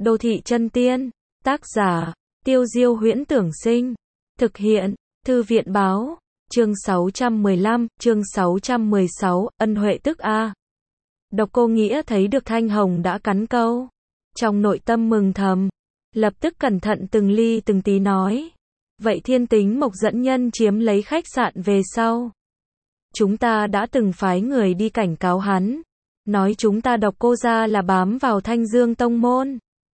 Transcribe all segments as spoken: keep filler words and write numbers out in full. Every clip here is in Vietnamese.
Đô thị chân tiên, tác giả, Tiêu Diêu Huyễn Tưởng Sinh, thực hiện, Thư viện Báo, chương sáu trăm mười lăm, chương sáu trăm mười sáu, ân huệ tức A. Độc Cô Nghĩa thấy được Thanh Hồng đã cắn câu, trong nội tâm mừng thầm, lập tức cẩn thận từng ly từng tí nói, vậy Thiên Tính Mộc dẫn nhân chiếm lấy khách sạn về sau. Chúng ta đã từng phái người đi cảnh cáo hắn, nói chúng ta Độc Cô gia là bám vào Thanh Dương tông môn,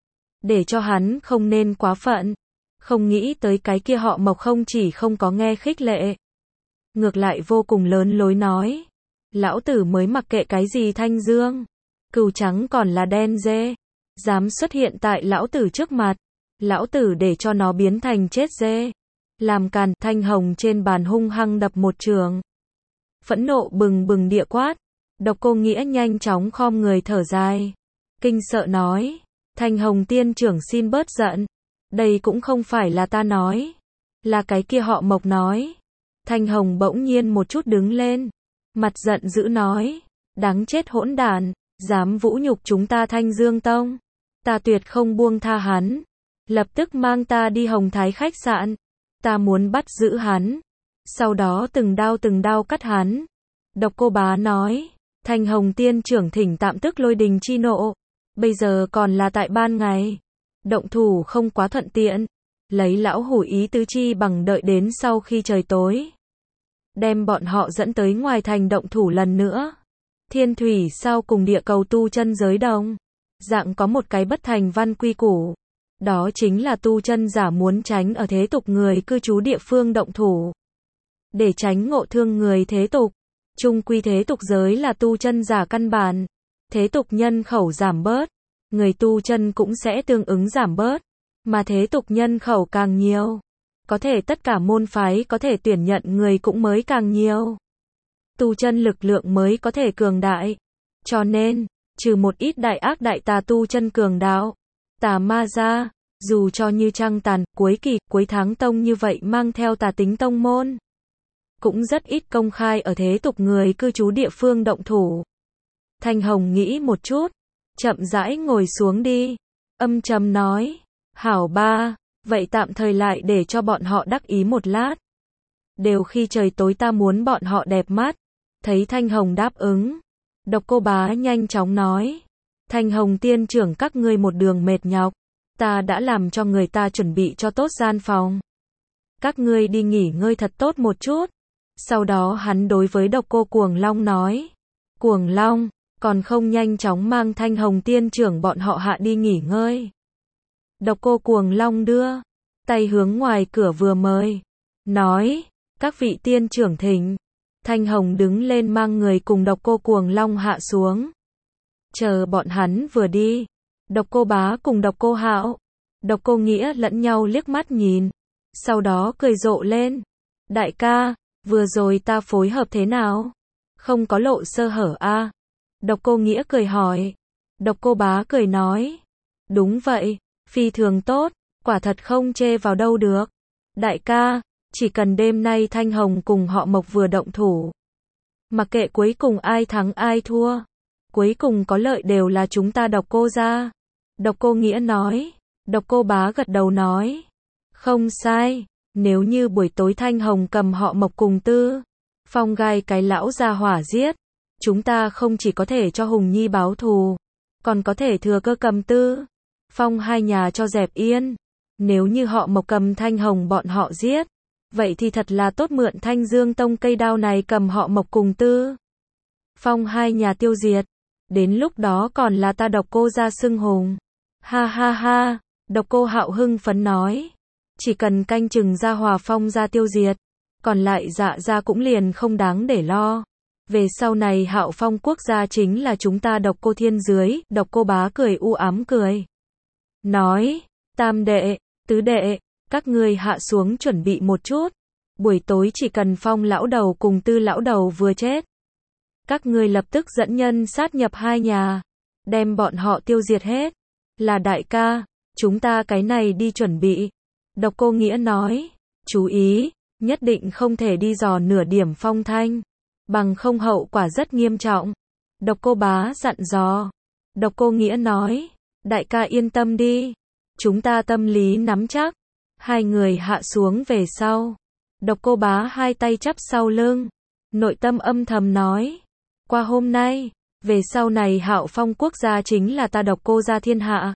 để cho hắn không nên quá phận. Không nghĩ tới cái kia họ Mộc không chỉ không có nghe khích lệ, ngược lại vô cùng lớn lối nói, lão tử mới mặc kệ cái gì Thanh Dương, cừu trắng còn là đen dê, dám xuất hiện tại lão tử trước mặt, lão tử để cho nó biến thành chết dê. Làm càn. Thanh Hồng trên bàn hung hăng đập một trường, phẫn nộ bừng bừng địa quát. Độc Cô Nghĩa nhanh chóng khom người thở dài, kinh sợ nói, Thanh Hồng tiên trưởng xin bớt giận, đây cũng không phải là ta nói, là cái kia họ Mộc nói. Thanh Hồng bỗng nhiên một chút đứng lên, mặt giận dữ nói, đáng chết hỗn đản, dám vũ nhục chúng ta Thanh Dương tông, ta tuyệt không buông tha hắn, lập tức mang ta đi Hồng Thái khách sạn, ta muốn bắt giữ hắn, sau đó từng đao từng đao cắt hắn. Độc Cô Bá nói, Thanh Hồng tiên trưởng thỉnh tạm tức lôi đình chi nộ, bây giờ còn là tại ban ngày, động thủ không quá thuận tiện, lấy lão hủ ý tứ chi bằng đợi đến sau khi trời tối, đem bọn họ dẫn tới ngoài thành động thủ lần nữa. Thiên thủy sao cùng địa cầu tu chân giới đồng dạng có một cái bất thành văn quy củ, đó chính là tu chân giả muốn tránh ở thế tục người cư trú địa phương động thủ, để tránh ngộ thương người thế tục. Chung quy thế tục giới là tu chân giả căn bản, thế tục nhân khẩu giảm bớt, người tu chân cũng sẽ tương ứng giảm bớt, mà thế tục nhân khẩu càng nhiều, có thể tất cả môn phái có thể tuyển nhận người cũng mới càng nhiều, tu chân lực lượng mới có thể cường đại. Cho nên, trừ một ít đại ác đại tà tu chân cường đạo, tà ma ra, dù cho như Trăng Tàn, Cuối Kỳ, Cuối Tháng Tông như vậy mang theo tà tính tông môn, cũng rất ít công khai ở thế tục người cư trú địa phương động thủ. Thanh Hồng nghĩ một chút, chậm rãi ngồi xuống đi, âm trầm nói, hảo ba, vậy tạm thời lại để cho bọn họ đắc ý một lát. Đều khi trời tối ta muốn bọn họ đẹp mắt. Thấy Thanh Hồng đáp ứng, Độc Cô Bá nhanh chóng nói, Thanh Hồng tiên trưởng các ngươi một đường mệt nhọc, ta đã làm cho người ta chuẩn bị cho tốt gian phòng, các ngươi đi nghỉ ngơi thật tốt một chút. Sau đó hắn đối với Độc Cô Cuồng Long nói, Cuồng Long, còn không nhanh chóng mang Thanh Hồng tiên trưởng bọn họ hạ đi nghỉ ngơi. Độc Cô Cuồng Long đưa tay hướng ngoài cửa vừa mời, nói, các vị tiên trưởng thỉnh. Thanh Hồng đứng lên mang người cùng Độc Cô Cuồng Long hạ xuống. Chờ bọn hắn vừa đi, Độc Cô Bá cùng Độc Cô Hạo, Độc Cô Nghĩa lẫn nhau liếc mắt nhìn, sau đó cười rộ lên, đại ca, vừa rồi ta phối hợp thế nào? Không có lộ sơ hở a? À? Độc Cô Nghĩa cười hỏi. Độc Cô Bá cười nói, đúng vậy, phi thường tốt, quả thật không chê vào đâu được. Đại ca, chỉ cần đêm nay Thanh Hồng cùng họ Mộc vừa động thủ, mặc kệ cuối cùng ai thắng ai thua, cuối cùng có lợi đều là chúng ta Độc Cô gia. Độc Cô Nghĩa nói. Độc Cô Bá gật đầu nói, không sai, nếu như buổi tối Thanh Hồng cầm họ Mộc cùng Tư Phong gai cái lão gia hỏa giết, chúng ta không chỉ có thể cho Hùng Nhi báo thù, còn có thể thừa cơ cầm Tư Phong hai nhà cho dẹp yên. Nếu như họ Mộc cầm Thanh Hồng bọn họ giết, vậy thì thật là tốt, mượn Thanh Dương tông cây đao này cầm họ Mộc cùng Tư Phong hai nhà tiêu diệt, đến lúc đó còn là ta Độc Cô gia xưng hùng. Ha ha ha. Độc Cô Hạo hưng phấn nói, chỉ cần canh chừng ra Hòa Phong gia tiêu diệt, còn lại Dạ gia cũng liền không đáng để lo. Về sau này Hạo Phong quốc gia chính là chúng ta Độc Cô thiên dưới. Độc Cô Bá cười u ám cười, nói, tam đệ, tứ đệ, các ngươi hạ xuống chuẩn bị một chút, buổi tối chỉ cần Phong lão đầu cùng Tư lão đầu vừa chết, các ngươi lập tức dẫn nhân sát nhập hai nhà, đem bọn họ tiêu diệt hết. Là đại ca, chúng ta cái này đi chuẩn bị. Độc Cô Nghĩa nói, chú ý, nhất định không thể đi dò nửa điểm Phong Thanh, bằng không hậu quả rất nghiêm trọng. Độc Cô Bá dặn dò. Độc Cô Nghĩa nói, Đại ca yên tâm đi. Chúng ta tâm lý nắm chắc. Hai người hạ xuống về sau. Độc Cô Bá hai tay chắp sau lưng. Nội tâm âm thầm nói. Qua hôm nay, về sau này Hạo Phong quốc gia chính là ta Độc Cô gia thiên hạ.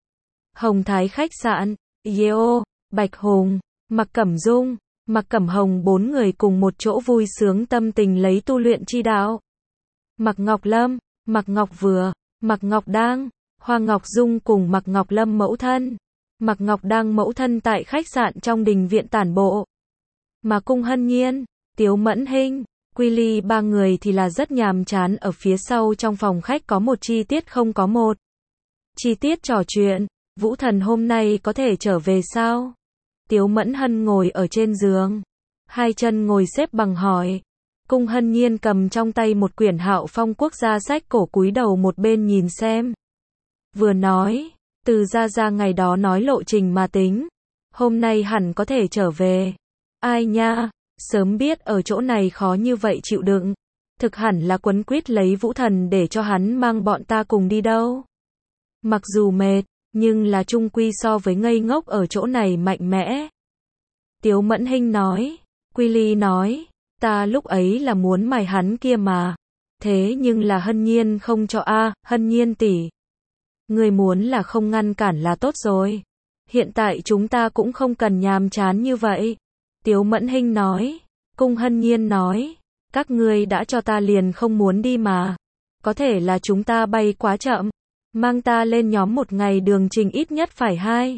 Hồng Thái khách sạn, Yeo, Bạch Hùng, Mạc Cẩm Dung, Mạc Cẩm Hồng bốn người cùng một chỗ vui sướng tâm tình lấy tu luyện chi đạo. Mạc Ngọc Lâm, Mạc Ngọc Vừa, Mạc Ngọc Đang, Hoa Ngọc Dung cùng Mạc Ngọc Lâm mẫu thân. Mạc Ngọc Đang mẫu thân tại khách sạn trong đình viện tản bộ. Mà Cung Hân Nhiên, Tiếu Mẫn Hinh, Quy Ly ba người thì là rất nhàm chán ở phía sau trong phòng khách có một chi tiết không có một. Chi tiết trò chuyện, Vũ Thần hôm nay có thể trở về sao? Tiếu Mẫn Hân ngồi ở trên giường. Hai chân ngồi xếp bằng hỏi. Cung Hân Nhiên cầm trong tay một quyển Hạo Phong quốc gia sách cổ cúi đầu một bên nhìn xem. Vừa nói, từ ra ra ngày đó nói lộ trình mà tính. Hôm nay hẳn có thể trở về. Ai nha, sớm biết ở chỗ này khó như vậy chịu đựng. Thực hẳn là quấn quýt lấy Vũ Thần để cho hắn mang bọn ta cùng đi đâu. Mặc dù mệt, nhưng là chung quy so với ngây ngốc ở chỗ này mạnh mẽ. Tiếu Mẫn Hinh nói. Quy Ly nói. Ta lúc ấy là muốn mài hắn kia mà. Thế nhưng là Hân Nhiên không cho a. Hân Nhiên tỷ. Người muốn là không ngăn cản là tốt rồi. Hiện tại chúng ta cũng không cần nhàm chán như vậy. Tiếu Mẫn Hinh nói. Cung Hân Nhiên nói. Các ngươi đã cho ta liền không muốn đi mà. Có thể là chúng ta bay quá chậm. Mang ta lên nhóm một ngày đường trình ít nhất phải hai.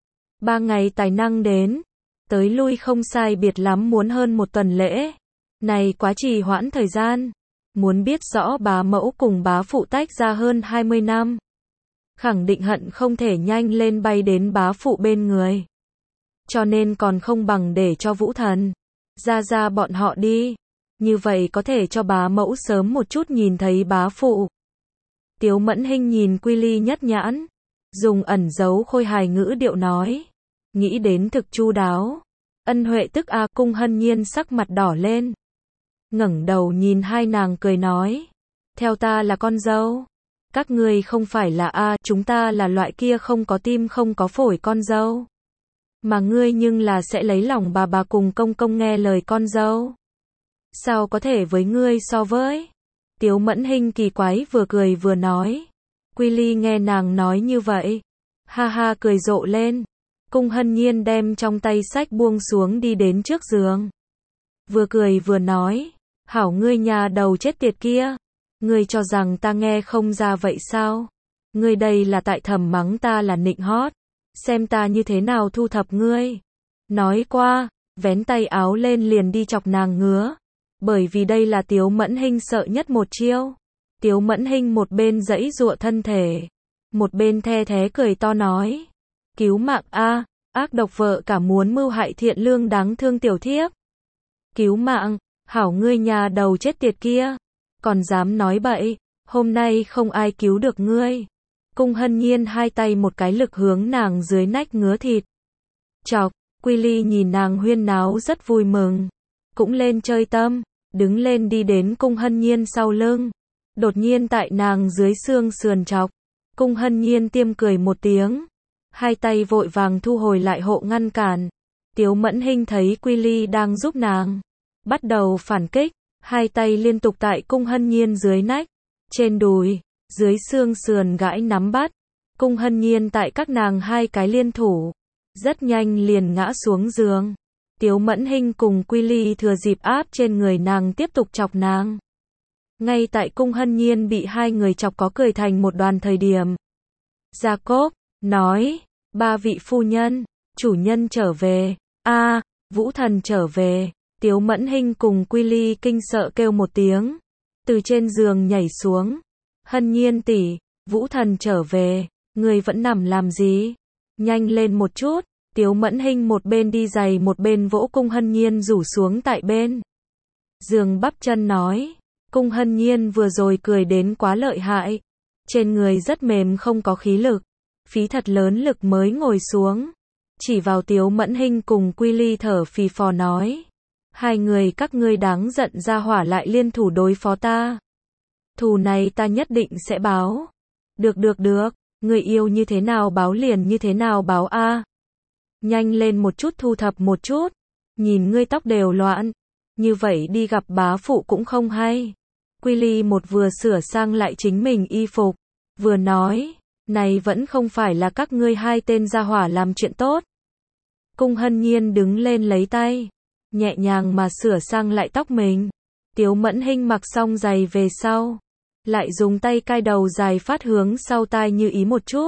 Ba ngày tài năng đến. Tới lui không sai biệt lắm muốn hơn một tuần lễ. Này quá trì hoãn thời gian. Muốn biết rõ bá mẫu cùng bá phụ tách ra hơn hai mươi năm. Khẳng định hận không thể nhanh lên bay đến bá phụ bên người. Cho nên còn không bằng để cho Vũ Thần ra ra bọn họ đi. Như vậy có thể cho bá mẫu sớm một chút nhìn thấy bá phụ. Tiếu Mẫn Hinh nhìn Quy Ly nhất nhãn. Dùng ẩn giấu khôi hài ngữ điệu nói. Nghĩ đến thực chu đáo. Ân Huệ tức a. Cung Hân Nhiên sắc mặt đỏ lên. Ngẩng đầu nhìn hai nàng cười nói. Theo ta là con dâu. Các ngươi không phải là a. Chúng ta là loại kia không có tim không có phổi con dâu. Mà ngươi nhưng là sẽ lấy lòng bà bà cùng công công nghe lời con dâu. Sao có thể với ngươi so với? Tiếu Mẫn Hinh kỳ quái vừa cười vừa nói. Quy Ly nghe nàng nói như vậy. Ha ha cười rộ lên. Cung Hân Nhiên đem trong tay sách buông xuống đi đến trước giường. Vừa cười vừa nói. Hảo ngươi nhà đầu chết tiệt kia. Ngươi cho rằng ta nghe không ra vậy sao? Ngươi đây là tại thầm mắng ta là nịnh hót. Xem ta như thế nào thu thập ngươi. Nói qua, vén tay áo lên liền đi chọc nàng ngứa. Bởi vì đây là Tiếu Mẫn Hinh sợ nhất một chiêu. Tiếu Mẫn Hinh một bên giãy giụa thân thể. Một bên the thé cười to nói. Cứu mạng a, ác độc vợ cả muốn mưu hại thiện lương đáng thương tiểu thiếp. Cứu mạng, hảo ngươi nhà đầu chết tiệt kia. Còn dám nói bậy, hôm nay không ai cứu được ngươi. Cung Hân Nhiên hai tay một cái lực hướng nàng dưới nách ngứa thịt. Chọc, Quy Ly nhìn nàng huyên náo rất vui mừng. Cũng lên chơi tâm, đứng lên đi đến Cung Hân Nhiên sau lưng. Đột nhiên tại nàng dưới xương sườn chọc. Cung Hân Nhiên tiêm cười một tiếng. Hai tay vội vàng thu hồi lại hộ ngăn cản. Tiếu Mẫn Hinh thấy Quy Ly đang giúp nàng. Bắt đầu phản kích. Hai tay liên tục tại Cung Hân Nhiên dưới nách. Trên đùi. Dưới xương sườn gãi nắm bắt. Cung Hân Nhiên tại các nàng hai cái liên thủ. Rất nhanh liền ngã xuống giường. Tiếu Mẫn Hinh cùng Quy Ly thừa dịp áp trên người nàng tiếp tục chọc nàng. Ngay tại Cung Hân Nhiên bị hai người chọc có cười thành một đoàn thời điểm. Jacob nói, ba vị phu nhân, chủ nhân trở về, a, Vũ Thần trở về. Tiếu Mẫn Hinh cùng Quy Ly kinh sợ kêu một tiếng. Từ trên giường nhảy xuống. Hân Nhiên tỷ, Vũ Thần trở về, người vẫn nằm làm gì? Nhanh lên một chút. Tiếu Mẫn Hinh một bên đi giày một bên vỗ Cung Hân Nhiên rủ xuống tại bên giường bắp chân nói. Cung Hân Nhiên vừa rồi cười đến quá lợi hại. Trên người rất mềm không có khí lực. Phí thật lớn lực mới ngồi xuống. Chỉ vào Tiếu Mẫn Hinh cùng Quy Ly thở phì phò nói. Hai người các ngươi đáng giận ra hỏa lại liên thủ đối phó ta. Thù này ta nhất định sẽ báo. Được được được. Người yêu như thế nào báo liền như thế nào báo a. Nhanh lên một chút thu thập một chút. Nhìn ngươi tóc đều loạn. Như vậy đi gặp bá phụ cũng không hay. Quy Ly một vừa sửa sang lại chính mình y phục. Vừa nói. Này vẫn không phải là các ngươi hai tên gia hỏa làm chuyện tốt. Cung Hân Nhiên đứng lên lấy tay. Nhẹ nhàng mà sửa sang lại tóc mình. Tiếu Mẫn Hinh mặc xong giày về sau. Lại dùng tay cai đầu dài phát hướng sau tai như ý một chút.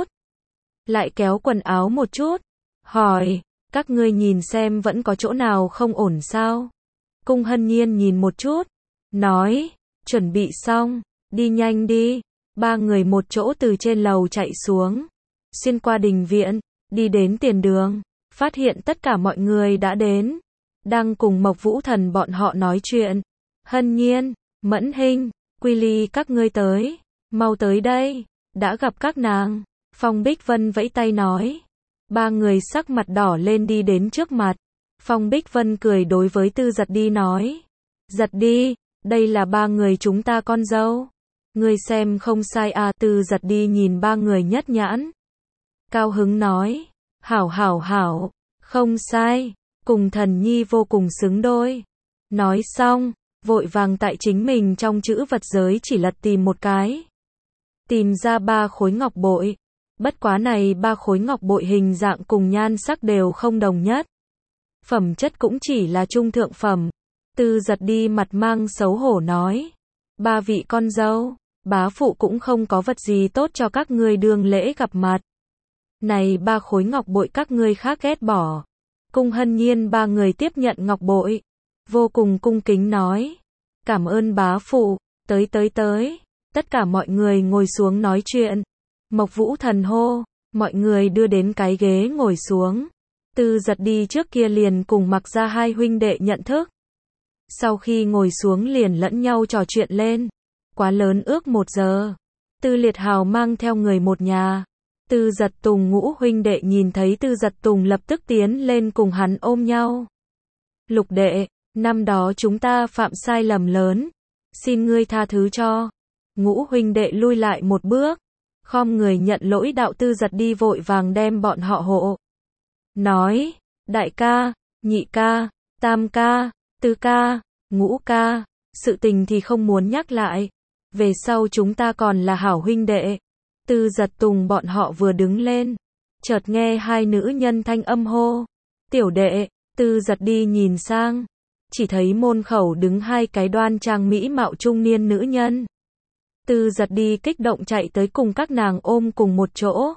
Lại kéo quần áo một chút. Hỏi, các ngươi nhìn xem vẫn có chỗ nào không ổn sao? Cung Hân Nhiên nhìn một chút. Nói, chuẩn bị xong, đi nhanh đi. Ba người một chỗ từ trên lầu chạy xuống. Xuyên qua đình viện, đi đến tiền đường. Phát hiện tất cả mọi người đã đến. Đang cùng Mộc Vũ Thần bọn họ nói chuyện. Hân Nhiên, Mẫn Hinh, Quy Ly các ngươi tới. Mau tới đây, đã gặp các nàng. Phong Bích Vân vẫy tay nói. Ba người sắc mặt đỏ lên đi đến trước mặt. Phong Bích Vân cười đối với Tư Giật Đi nói. Giật Đi, đây là ba người chúng ta con dâu. Ngươi xem không sai à. Tư Giật Đi nhìn ba người nhất nhãn. Cao hứng nói. Hảo hảo hảo, không sai, cùng Thần Nhi vô cùng xứng đôi. Nói xong, vội vàng tại chính mình trong chữ vật giới chỉ lật tìm một cái. Tìm ra ba khối ngọc bội. Bất quá này ba khối ngọc bội hình dạng cùng nhan sắc đều không đồng nhất. Phẩm chất cũng chỉ là trung thượng phẩm. Tư Giật Đi mặt mang xấu hổ nói. Ba vị con dâu, bá phụ cũng không có vật gì tốt cho các ngươi đương lễ gặp mặt. Này ba khối ngọc bội các ngươi khác ghét bỏ. Cung Hân Nhiên ba người tiếp nhận ngọc bội. Vô cùng cung kính nói. Cảm ơn bá phụ, tới tới tới. Tất cả mọi người ngồi xuống nói chuyện. Mộc Vũ Thần hô, mọi người đưa đến cái ghế ngồi xuống. Tư Giật Đi trước kia liền cùng Mặc Gia hai huynh đệ nhận thức. Sau khi ngồi xuống liền lẫn nhau trò chuyện lên. Quá lớn ước một giờ. Tư Liệt Hào mang theo người một nhà. Tư Giật Tùng ngũ huynh đệ nhìn thấy Tư Giật Tùng lập tức tiến lên cùng hắn ôm nhau. Lục đệ, năm đó chúng ta phạm sai lầm lớn. Xin ngươi tha thứ cho. Ngũ huynh đệ lui lại một bước. Khom người nhận lỗi đạo. Tư Giật Đi vội vàng đem bọn họ hộ. Nói, đại ca, nhị ca, tam ca, tư ca, ngũ ca, sự tình thì không muốn nhắc lại. Về sau chúng ta còn là hảo huynh đệ. Tư Giật Tùng bọn họ vừa đứng lên. Chợt nghe hai nữ nhân thanh âm hô. Tiểu đệ, Tư Giật Đi nhìn sang. Chỉ thấy môn khẩu đứng hai cái đoan trang mỹ mạo trung niên nữ nhân. Tư Giật Đi kích động chạy tới cùng các nàng ôm cùng một chỗ.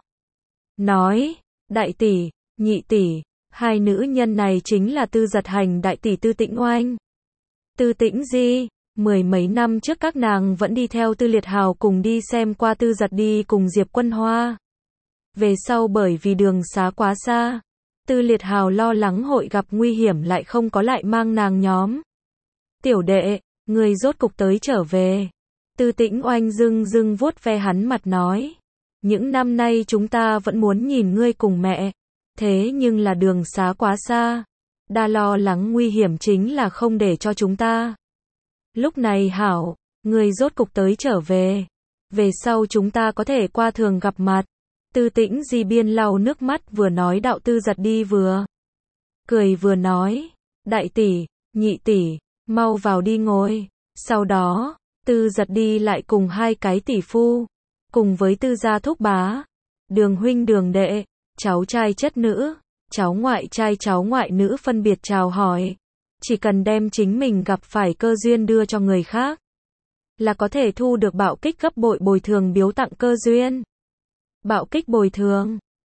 Nói, đại tỷ, nhị tỷ, hai nữ nhân này chính là Tư Giật Hành đại tỷ Tư Tĩnh Oanh. Tư Tĩnh Di, mười mấy năm trước các nàng vẫn đi theo Tư Liệt Hào cùng đi xem qua Tư Giật Đi cùng Diệp Quân Hoa. Về sau bởi vì đường xá quá xa, Tư Liệt Hào lo lắng hội gặp nguy hiểm lại không có lại mang nàng nhóm. Tiểu đệ, người rốt cục tới trở về. Tư Tĩnh Oanh dưng dưng vuốt ve hắn mặt nói. Những năm nay chúng ta vẫn muốn nhìn ngươi cùng mẹ. Thế nhưng là đường xá quá xa. Đa lo lắng nguy hiểm chính là không để cho chúng ta. Lúc này hảo, người rốt cục tới trở về. Về sau chúng ta có thể qua thường gặp mặt. Tư Tĩnh Di biên lau nước mắt vừa nói đạo. Tư Giật Đi vừa cười vừa nói. Đại tỷ, nhị tỷ, mau vào đi ngồi. Sau đó, Tư Giật Đi lại cùng hai cái tỷ phu. Cùng với Tư gia thúc bá. Đường huynh đường đệ, cháu trai chất nữ, cháu ngoại trai cháu ngoại nữ phân biệt chào hỏi. Chỉ cần đem chính mình gặp phải cơ duyên đưa cho người khác. Là có thể thu được bạo kích gấp bội bồi thường biếu tặng cơ duyên. Bạo kích bồi thường.